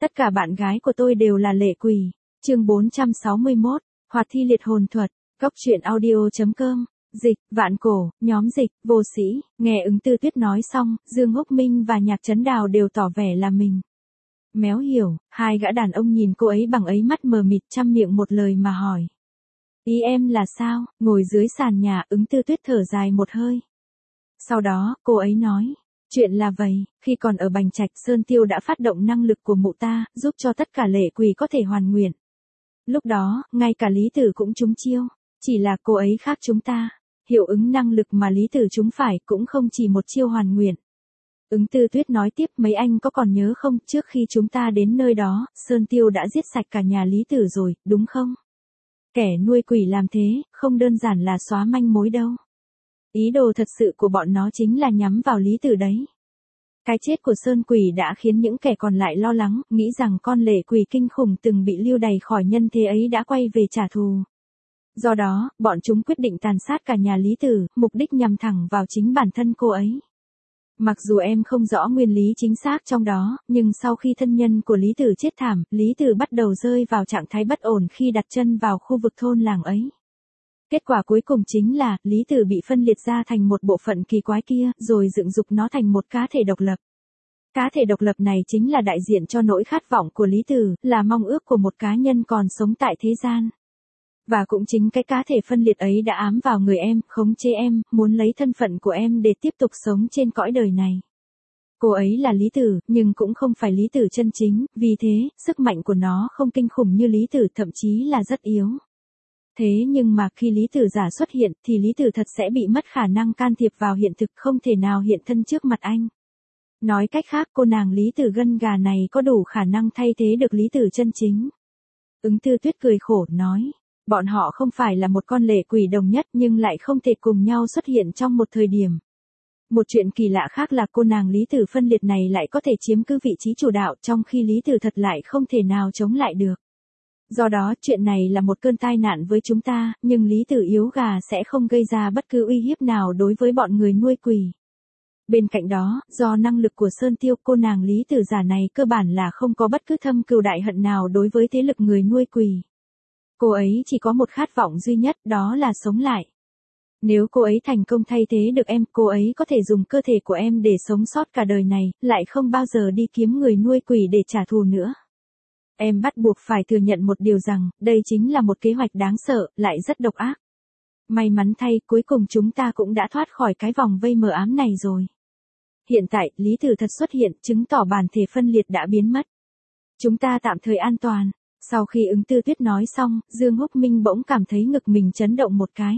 Tất cả bạn gái của tôi đều là lệ quỷ. Chương 461, Hoạt thi liệt hồn thuật, Góc truyện audio.com. Dịch, Vạn Cổ, nhóm dịch, Vô Sĩ. Nghe Ứng Tư Tuyết nói xong, Dương Húc Minh và Nhạc Trấn Đào đều tỏ vẻ là mình méo hiểu. Hai gã đàn ông nhìn cô ấy bằng ấy mắt mờ mịt, trăm miệng một lời mà hỏi. Ý em là sao? Ngồi dưới sàn nhà, Ứng Tư Tuyết thở dài một hơi. Sau đó, cô ấy nói. Chuyện là vậy, khi còn ở Bành Trạch, Sơn Tiêu đã phát động năng lực của mụ ta, giúp cho tất cả lệ quỷ có thể hoàn nguyện. Lúc đó, ngay cả Lý Tử cũng trúng chiêu. Chỉ là cô ấy khác chúng ta. Hiệu ứng năng lực mà Lý Tử trúng phải cũng không chỉ một chiêu hoàn nguyện. Ứng Tư Tuyết nói tiếp, mấy anh có còn nhớ không, trước khi chúng ta đến nơi đó, Sơn Tiêu đã giết sạch cả nhà Lý Tử rồi, đúng không? Kẻ nuôi quỷ làm thế, không đơn giản là xóa manh mối đâu. Ý đồ thật sự của bọn nó chính là nhắm vào Lý Tử đấy. Cái chết của Sơn Quỷ đã khiến những kẻ còn lại lo lắng, nghĩ rằng con lệ quỷ kinh khủng từng bị lưu đày khỏi nhân thế ấy đã quay về trả thù. Do đó, bọn chúng quyết định tàn sát cả nhà Lý Tử, mục đích nhằm thẳng vào chính bản thân cô ấy. Mặc dù em không rõ nguyên lý chính xác trong đó, nhưng sau khi thân nhân của Lý Tử chết thảm, Lý Tử bắt đầu rơi vào trạng thái bất ổn khi đặt chân vào khu vực thôn làng ấy. Kết quả cuối cùng chính là, Lý Tử bị phân liệt ra thành một bộ phận kỳ quái kia, rồi dựng dục nó thành một cá thể độc lập. Cá thể độc lập này chính là đại diện cho nỗi khát vọng của Lý Tử, là mong ước của một cá nhân còn sống tại thế gian. Và cũng chính cái cá thể phân liệt ấy đã ám vào người em, khống chế em, muốn lấy thân phận của em để tiếp tục sống trên cõi đời này. Cô ấy là Lý Tử, nhưng cũng không phải Lý Tử chân chính, vì thế, sức mạnh của nó không kinh khủng như Lý Tử, thậm chí là rất yếu. Thế nhưng mà khi Lý Tử giả xuất hiện thì Lý Tử thật sẽ bị mất khả năng can thiệp vào hiện thực, không thể nào hiện thân trước mặt anh. Nói cách khác, cô nàng Lý Tử gân gà này có đủ khả năng thay thế được Lý Tử chân chính. Ứng Tư Tuyết cười khổ, nói. Bọn họ không phải là một con lệ quỷ đồng nhất nhưng lại không thể cùng nhau xuất hiện trong một thời điểm. Một chuyện kỳ lạ khác là cô nàng Lý Tử phân liệt này lại có thể chiếm cứ vị trí chủ đạo trong khi Lý Tử thật lại không thể nào chống lại được. Do đó, chuyện này là một cơn tai nạn với chúng ta, nhưng Lý Tử yếu gà sẽ không gây ra bất cứ uy hiếp nào đối với bọn người nuôi quỷ. Bên cạnh đó, do năng lực của Sơn Tiêu, cô nàng Lý Tử giả này cơ bản là không có bất cứ thâm cừu đại hận nào đối với thế lực người nuôi quỷ. Cô ấy chỉ có một khát vọng duy nhất, đó là sống lại. Nếu cô ấy thành công thay thế được em, cô ấy có thể dùng cơ thể của em để sống sót cả đời này, lại không bao giờ đi kiếm người nuôi quỷ để trả thù nữa. Em bắt buộc phải thừa nhận một điều rằng, đây chính là một kế hoạch đáng sợ, lại rất độc ác. May mắn thay, cuối cùng chúng ta cũng đã thoát khỏi cái vòng vây mờ ám này rồi. Hiện tại, Lý Tử thật xuất hiện, chứng tỏ bản thể phân liệt đã biến mất. Chúng ta tạm thời an toàn. Sau khi Ứng Tư Tuyết nói xong, Dương Húc Minh bỗng cảm thấy ngực mình chấn động một cái.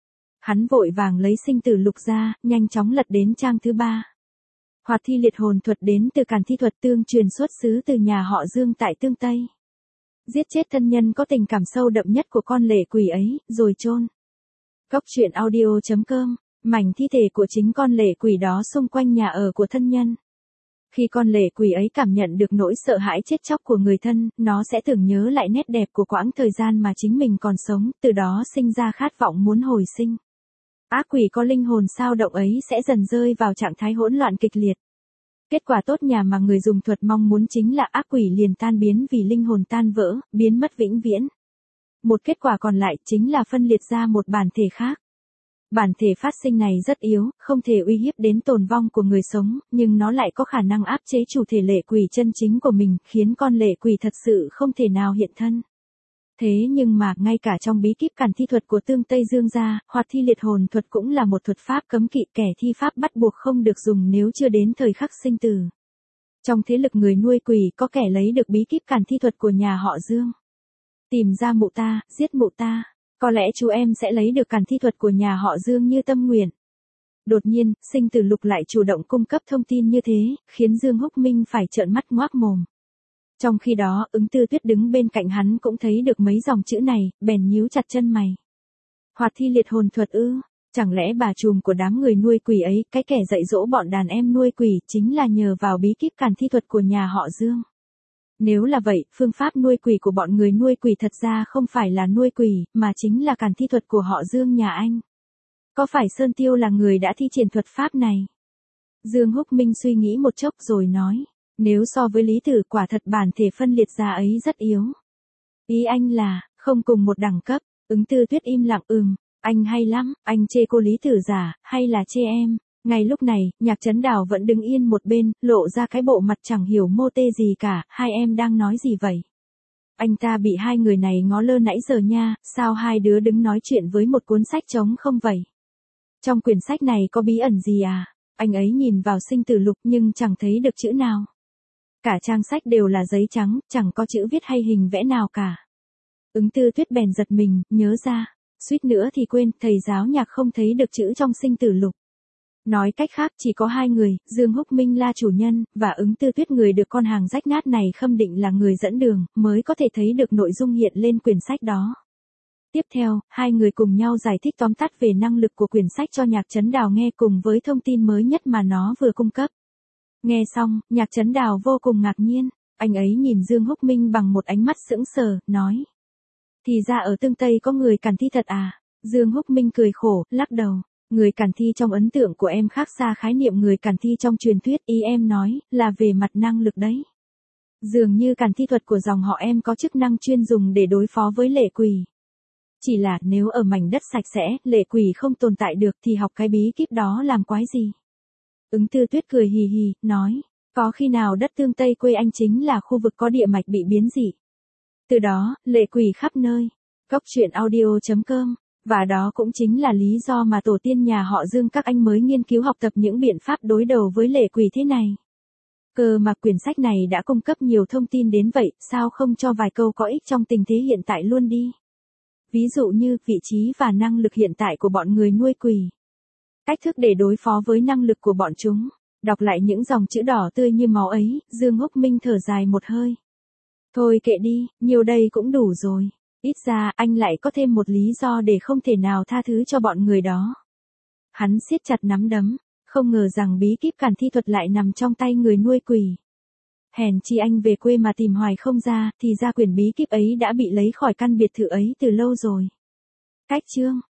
Hắn vội vàng lấy sinh tử lục ra, nhanh chóng lật đến trang thứ 3. Hoạt thi liệt hồn thuật đến từ Càn Thi thuật tương truyền xuất xứ từ nhà họ Dương tại Tương Tây. Giết chết thân nhân có tình cảm sâu đậm nhất của con lệ quỷ ấy, rồi chôn. Góc truyện audio.com, mảnh thi thể của chính con lệ quỷ đó xung quanh nhà ở của thân nhân. Khi con lệ quỷ ấy cảm nhận được nỗi sợ hãi chết chóc của người thân, nó sẽ tưởng nhớ lại nét đẹp của quãng thời gian mà chính mình còn sống, từ đó sinh ra khát vọng muốn hồi sinh. Ác quỷ có linh hồn sao động ấy sẽ dần rơi vào trạng thái hỗn loạn kịch liệt. Kết quả tốt nhà mà người dùng thuật mong muốn chính là ác quỷ liền tan biến vì linh hồn tan vỡ, biến mất vĩnh viễn. Một kết quả còn lại chính là phân liệt ra một bản thể khác. Bản thể phát sinh này rất yếu, không thể uy hiếp đến tồn vong của người sống, nhưng nó lại có khả năng áp chế chủ thể lệ quỷ chân chính của mình, khiến con lệ quỷ thật sự không thể nào hiện thân. Thế nhưng mà, ngay cả trong bí kíp Càn Thi thuật của Tương Tây Dương gia, Hoạt thi liệt hồn thuật cũng là một thuật pháp cấm kỵ, kẻ thi pháp bắt buộc không được dùng nếu chưa đến thời khắc sinh tử. Trong thế lực người nuôi quỷ có kẻ lấy được bí kíp Càn Thi thuật của nhà họ Dương. Tìm ra mụ ta, giết mụ ta. Có lẽ chú em sẽ lấy được Càn Thi thuật của nhà họ Dương như tâm nguyện. Đột nhiên, sinh tử lục lại chủ động cung cấp thông tin như thế, khiến Dương Húc Minh phải trợn mắt ngoác mồm. Trong khi đó, Ứng Tư Tuyết đứng bên cạnh hắn cũng thấy được mấy dòng chữ này, bèn nhíu chặt chân mày. Hoạt thi liệt hồn thuật ư? Chẳng lẽ bà trùm của đám người nuôi quỷ ấy, cái kẻ dạy dỗ bọn đàn em nuôi quỷ, chính là nhờ vào bí kíp Càn Thi thuật của nhà họ Dương? Nếu là vậy, phương pháp nuôi quỷ của bọn người nuôi quỷ thật ra không phải là nuôi quỷ, mà chính là Càn Thi thuật của họ Dương nhà anh. Có phải Sơn Tiêu là người đã thi triển thuật pháp này? Dương Húc Minh suy nghĩ một chốc rồi nói. Nếu so với Lý Tử quả thật bản thể phân liệt ra ấy rất yếu. Ý anh là, không cùng một đẳng cấp, Ứng Tư Tuyết im lặng anh hay lắm, anh chê cô Lý Tử giả, hay là chê em? Ngay lúc này, Nhạc Trấn Đào vẫn đứng yên một bên, lộ ra cái bộ mặt chẳng hiểu mô tê gì cả, hai em đang nói gì vậy? Anh ta bị hai người này ngó lơ nãy giờ nha, sao hai đứa đứng nói chuyện với một cuốn sách trống không vậy? Trong quyển sách này có bí ẩn gì à? Anh ấy nhìn vào sinh tử lục nhưng chẳng thấy được chữ nào. Cả trang sách đều là giấy trắng, chẳng có chữ viết hay hình vẽ nào cả. Ứng Tư Tuyết bèn giật mình, nhớ ra. Suýt nữa thì quên, thầy giáo Nhạc không thấy được chữ trong sinh tử lục. Nói cách khác chỉ có hai người, Dương Húc Minh là chủ nhân, và Ứng Tư Tuyết người được con hàng rách nát này khâm định là người dẫn đường, mới có thể thấy được nội dung hiện lên quyển sách đó. Tiếp theo, hai người cùng nhau giải thích tóm tắt về năng lực của quyển sách cho Nhạc Trấn Đào nghe cùng với thông tin mới nhất mà nó vừa cung cấp. Nghe xong, Nhạc Trấn Đào vô cùng ngạc nhiên, anh ấy nhìn Dương Húc Minh bằng một ánh mắt sững sờ, nói. Thì ra ở Tương Tây có người càn thi thật à? Dương Húc Minh cười khổ, lắc đầu. Người càn thi trong ấn tượng của em khác xa khái niệm người càn thi trong truyền thuyết, ý em nói, là về mặt năng lực đấy. Dường như càn thi thuật của dòng họ em có chức năng chuyên dùng để đối phó với lệ quỷ. Chỉ là nếu ở mảnh đất sạch sẽ, lệ quỷ không tồn tại được thì học cái bí kíp đó làm quái gì? Ứng Tư Tuyết cười hì hì, nói, có khi nào đất Tương Tây quê anh chính là khu vực có địa mạch bị biến dị? Từ đó, lệ quỷ khắp nơi. Cốc truyện audio.com. Và đó cũng chính là lý do mà tổ tiên nhà họ Dương các anh mới nghiên cứu học tập những biện pháp đối đầu với lệ quỷ thế này. Cơ mà quyển sách này đã cung cấp nhiều thông tin đến vậy, sao không cho vài câu có ích trong tình thế hiện tại luôn đi? Ví dụ như vị trí và năng lực hiện tại của bọn người nuôi quỷ. Cách thức để đối phó với năng lực của bọn chúng. Đọc lại những dòng chữ đỏ tươi như máu ấy, Dương Húc Minh thở dài một hơi. Thôi kệ đi, nhiều đây cũng đủ rồi. Ít ra anh lại có thêm một lý do để không thể nào tha thứ cho bọn người đó. Hắn siết chặt nắm đấm, không ngờ rằng bí kíp càn thi thuật lại nằm trong tay người nuôi quỷ. Hèn chi anh về quê mà tìm hoài không ra, thì ra quyển bí kíp ấy đã bị lấy khỏi căn biệt thự ấy từ lâu rồi. Cách chương